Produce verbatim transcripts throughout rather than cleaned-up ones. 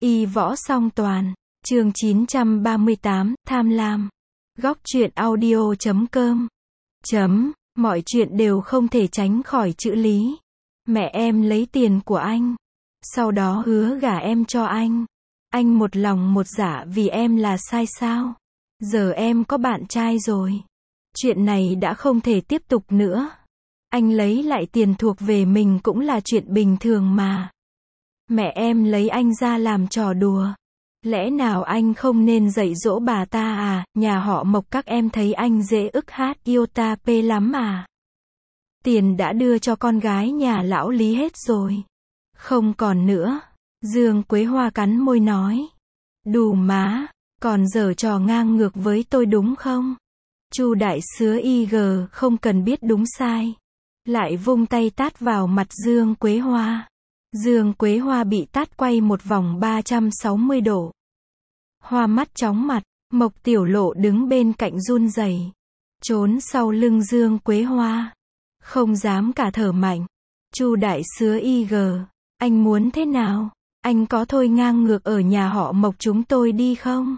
Y võ song toàn. Chương chín trăm ba mươi tám, tham lam. Góc truyện audio chấm com. Chấm, mọi chuyện đều không thể tránh khỏi chữ lý. Mẹ em lấy tiền của anh. Sau đó hứa gả em cho anh. Anh một lòng một dạ vì em là sai sao? Giờ em có bạn trai rồi. Chuyện này đã không thể tiếp tục nữa. Anh lấy lại tiền thuộc về mình cũng là chuyện bình thường mà. Mẹ em lấy anh ra làm trò đùa. Lẽ nào anh không nên dạy dỗ bà ta à? Nhà họ Mộc các em thấy anh dễ ức hát yêu ta pê lắm à? Tiền đã đưa cho con gái nhà lão Lý hết rồi. Không còn nữa. Dương Quế Hoa cắn môi nói. Đù má, còn giở trò ngang ngược với tôi đúng không? Chu đại sứ i giê không cần biết đúng sai. Lại vung tay tát vào mặt Dương Quế Hoa. Dương Quế Hoa bị tát quay một vòng ba trăm sáu mươi độ. Hoa mắt chóng mặt, Mộc Tiểu Lộ đứng bên cạnh run rẩy, trốn sau lưng Dương Quế Hoa, không dám cả thở mạnh. Chu đại sứ i giê, anh muốn thế nào? Anh có thôi ngang ngược ở nhà họ Mộc chúng tôi đi không?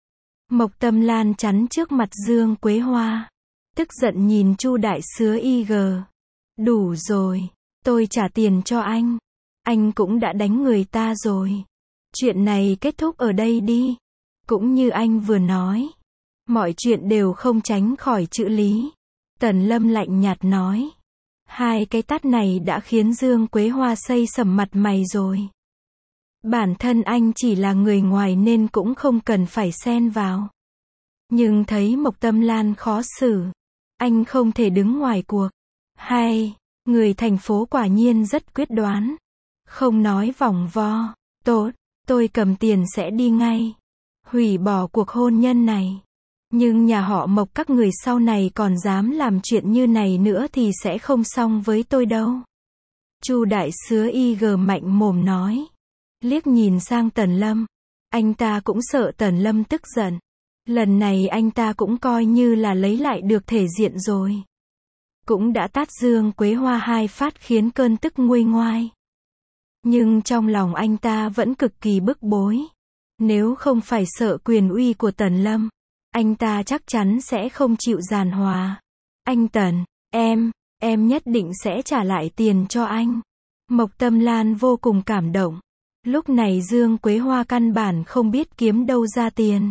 Mộc Tâm Lan chắn trước mặt Dương Quế Hoa, tức giận nhìn Chu đại sứ i giê. Đủ rồi, tôi trả tiền cho anh. Anh cũng đã đánh người ta rồi. Chuyện này kết thúc ở đây đi. Cũng như anh vừa nói, mọi chuyện đều không tránh khỏi chữ lý. Tần Lâm lạnh nhạt nói. Hai cái tát này đã khiến Dương Quế Hoa xây sẩm mặt mày rồi. Bản thân anh chỉ là người ngoài nên cũng không cần phải xen vào. Nhưng thấy Mộc Tâm Lan khó xử, anh không thể đứng ngoài cuộc. Hay, người thành phố quả nhiên rất quyết đoán. Không nói vòng vo. Tốt, tôi cầm tiền sẽ đi ngay. Hủy bỏ cuộc hôn nhân này. Nhưng nhà họ Mộc các người sau này còn dám làm chuyện như này nữa thì sẽ không xong với tôi đâu. Chu đại sứ i giê mạnh mồm nói. Liếc nhìn sang Tần Lâm. Anh ta cũng sợ Tần Lâm tức giận. Lần này anh ta cũng coi như là lấy lại được thể diện rồi. Cũng đã tát Dương Quế Hoa hai phát khiến cơn tức nguôi ngoai. Nhưng trong lòng anh ta vẫn cực kỳ bức bối. Nếu không phải sợ quyền uy của Tần Lâm, anh ta chắc chắn sẽ không chịu giàn hòa. Anh Tần, em, em nhất định sẽ trả lại tiền cho anh. Mộc Tâm Lan vô cùng cảm động. Lúc này Dương Quế Hoa căn bản không biết kiếm đâu ra tiền.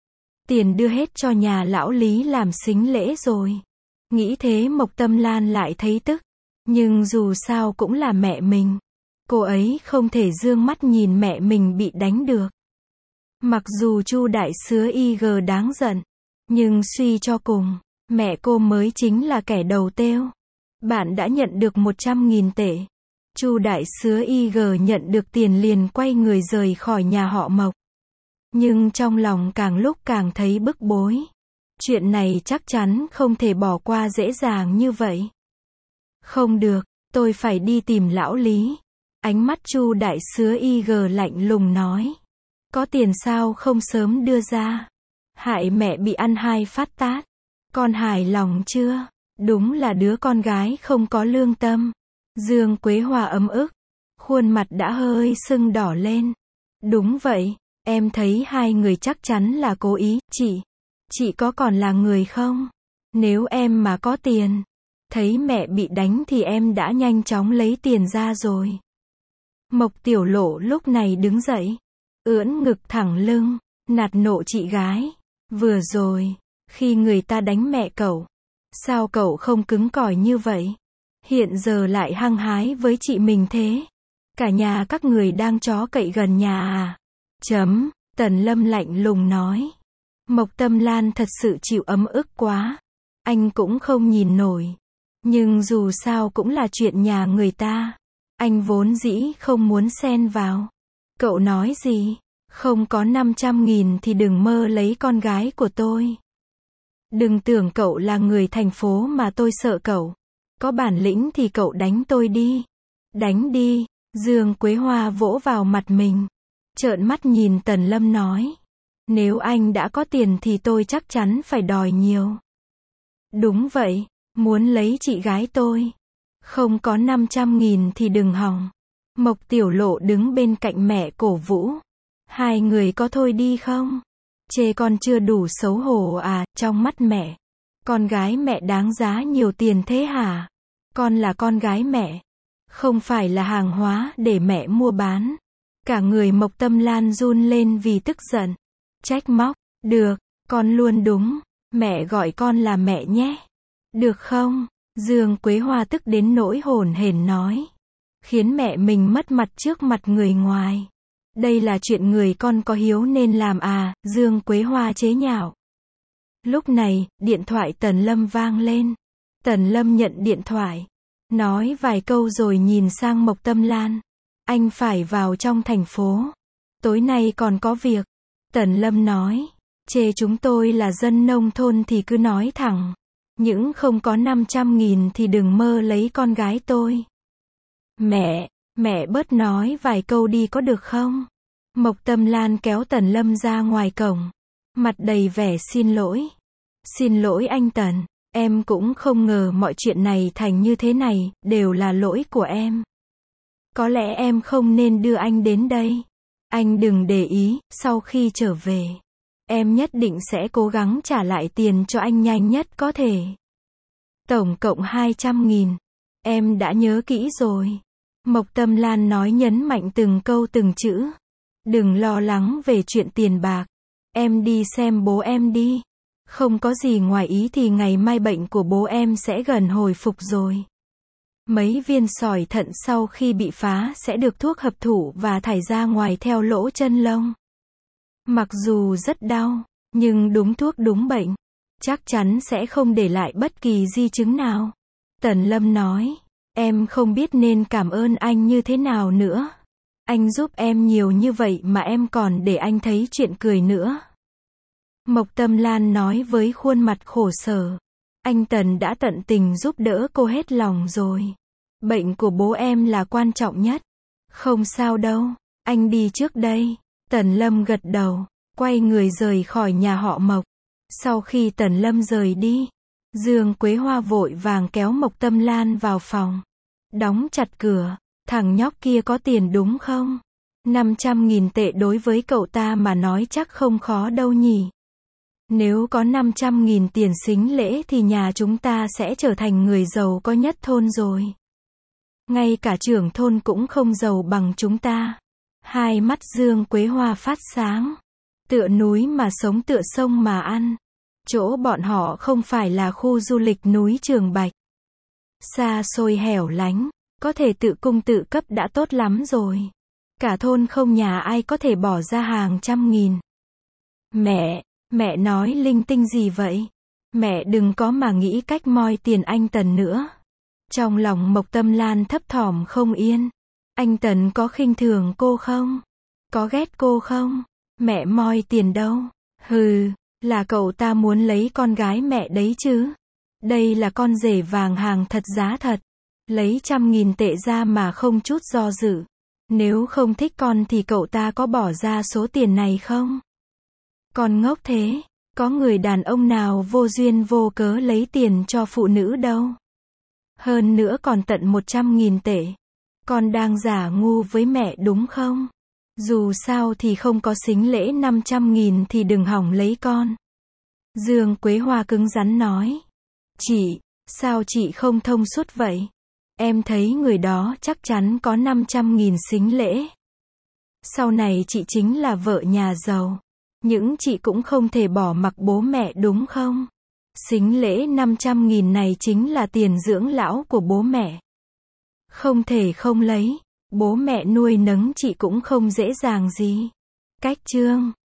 Tiền đưa hết cho nhà lão Lý làm sính lễ rồi. Nghĩ thế Mộc Tâm Lan lại thấy tức. Nhưng dù sao cũng là mẹ mình. Cô ấy không thể dương mắt nhìn mẹ mình bị đánh được. Mặc dù Chu đại sứ i giê đáng giận, nhưng suy cho cùng, mẹ cô mới chính là kẻ đầu têu. Bạn đã nhận được một trăm nghìn tệ. Chu đại sứ i giê nhận được tiền liền quay người rời khỏi nhà họ Mộc. Nhưng trong lòng càng lúc càng thấy bức bối. Chuyện này chắc chắn không thể bỏ qua dễ dàng như vậy. Không được, tôi phải đi tìm lão Lý. Ánh mắt Chu đại sứ i giê lạnh lùng nói. Có tiền sao không sớm đưa ra? Hại mẹ bị ăn hai phát tát. Con hài lòng chưa? Đúng là đứa con gái không có lương tâm. Dương Quế Hoa ấm ức. Khuôn mặt đã hơi sưng đỏ lên. Đúng vậy, em thấy hai người chắc chắn là cố ý. Chị, chị có còn là người không? Nếu em mà có tiền, thấy mẹ bị đánh thì em đã nhanh chóng lấy tiền ra rồi. Mộc Tiểu Lộ lúc này đứng dậy, ưỡn ngực thẳng lưng, nạt nộ chị gái. Vừa rồi, khi người ta đánh mẹ cậu, sao cậu không cứng cỏi như vậy? Hiện giờ lại hăng hái với chị mình thế. Cả nhà các người đang chó cậy gần nhà à? Chấm, Tần Lâm lạnh lùng nói. Mộc Tâm Lan thật sự chịu ấm ức quá. Anh cũng không nhìn nổi. Nhưng dù sao cũng là chuyện nhà người ta. Anh vốn dĩ không muốn xen vào. Cậu nói gì? Không có năm trăm nghìn thì đừng mơ lấy con gái của tôi. Đừng tưởng cậu là người thành phố mà tôi sợ cậu. Có bản lĩnh thì cậu đánh tôi đi. Đánh đi. Dương Quế Hoa vỗ vào mặt mình. Trợn mắt nhìn Tần Lâm nói. Nếu anh đã có tiền thì tôi chắc chắn phải đòi nhiều. Đúng vậy, muốn lấy chị gái tôi. Không có năm trăm nghìn thì đừng hòng. Mộc Tiểu Lộ đứng bên cạnh mẹ cổ vũ. Hai người có thôi đi không? Chê con chưa đủ xấu hổ à, trong mắt mẹ. Con gái mẹ đáng giá nhiều tiền thế hả? Con là con gái mẹ. Không phải là hàng hóa để mẹ mua bán. Cả người Mộc Tâm Lan run lên vì tức giận. Trách móc, được, con luôn đúng. Mẹ gọi con là mẹ nhé. Được không? Dương Quế Hoa tức đến nỗi hổn hển nói. Khiến mẹ mình mất mặt trước mặt người ngoài. Đây là chuyện người con có hiếu nên làm à, Dương Quế Hoa chế nhạo. Lúc này, điện thoại Tần Lâm vang lên. Tần Lâm nhận điện thoại. Nói vài câu rồi nhìn sang Mộc Tâm Lan. Anh phải vào trong thành phố. Tối nay còn có việc. Tần Lâm nói. Chê chúng tôi là dân nông thôn thì cứ nói thẳng. Những không có năm trăm nghìn thì đừng mơ lấy con gái tôi. Mẹ, mẹ bớt nói vài câu đi có được không? Mộc Tâm Lan kéo Tần Lâm ra ngoài cổng. Mặt đầy vẻ xin lỗi. Xin lỗi anh Tần, em cũng không ngờ mọi chuyện này thành như thế này, đều là lỗi của em. Có lẽ em không nên đưa anh đến đây. Anh đừng để ý, sau khi trở về, em nhất định sẽ cố gắng trả lại tiền cho anh nhanh nhất có thể. Tổng cộng hai trăm nghìn. Em đã nhớ kỹ rồi. Mộc Tâm Lan nói nhấn mạnh từng câu từng chữ. Đừng lo lắng về chuyện tiền bạc. Em đi xem bố em đi. Không có gì ngoài ý thì ngày mai bệnh của bố em sẽ gần hồi phục rồi. Mấy viên sỏi thận sau khi bị phá sẽ được thuốc hợp thụ và thải ra ngoài theo lỗ chân lông. Mặc dù rất đau, nhưng đúng thuốc đúng bệnh, chắc chắn sẽ không để lại bất kỳ di chứng nào. Tần Lâm nói, em không biết nên cảm ơn anh như thế nào nữa. Anh giúp em nhiều như vậy mà em còn để anh thấy chuyện cười nữa. Mộc Tâm Lan nói với khuôn mặt khổ sở. Anh Tần đã tận tình giúp đỡ cô hết lòng rồi. Bệnh của bố em là quan trọng nhất. Không sao đâu, anh đi trước đây. Tần Lâm gật đầu, quay người rời khỏi nhà họ Mộc. Sau khi Tần Lâm rời đi, Dương Quế Hoa vội vàng kéo Mộc Tâm Lan vào phòng. Đóng chặt cửa, thằng nhóc kia có tiền đúng không? năm trăm nghìn tệ đối với cậu ta mà nói chắc không khó đâu nhỉ. Nếu có năm trăm nghìn tiền sính lễ thì nhà chúng ta sẽ trở thành người giàu có nhất thôn rồi. Ngay cả trưởng thôn cũng không giàu bằng chúng ta. Hai mắt Dương Quế Hoa phát sáng. Tựa núi mà sống tựa sông mà ăn. Chỗ bọn họ không phải là khu du lịch núi Trường Bạch. Xa xôi hẻo lánh, có thể tự cung tự cấp đã tốt lắm rồi. Cả thôn không nhà ai có thể bỏ ra hàng trăm nghìn. Mẹ, mẹ nói linh tinh gì vậy? Mẹ đừng có mà nghĩ cách moi tiền anh Tần nữa. Trong lòng Mộc Tâm Lan thấp thỏm không yên. Anh Tần có khinh thường cô không? Có ghét cô không? Mẹ moi tiền đâu? Hừ, là cậu ta muốn lấy con gái mẹ đấy chứ. Đây là con rể vàng hàng thật giá thật. Lấy trăm nghìn tệ ra mà không chút do dự. Nếu không thích con thì cậu ta có bỏ ra số tiền này không? Con ngốc thế, có người đàn ông nào vô duyên vô cớ lấy tiền cho phụ nữ đâu. Hơn nữa còn tận một trăm nghìn tệ. Con đang giả ngu với mẹ đúng không? Dù sao thì không có sính lễ năm trăm nghìn thì đừng hỏng lấy con. Dương Quế Hoa cứng rắn nói. Chị, sao chị không thông suốt vậy? Em thấy người đó chắc chắn có năm trăm nghìn sính lễ. Sau này chị chính là vợ nhà giàu. Nhưng chị cũng không thể bỏ mặc bố mẹ đúng không? Sính lễ năm trăm nghìn này chính là tiền dưỡng lão của bố mẹ. Không thể không lấy. Bố mẹ nuôi nấng chị cũng không dễ dàng gì. Cách chương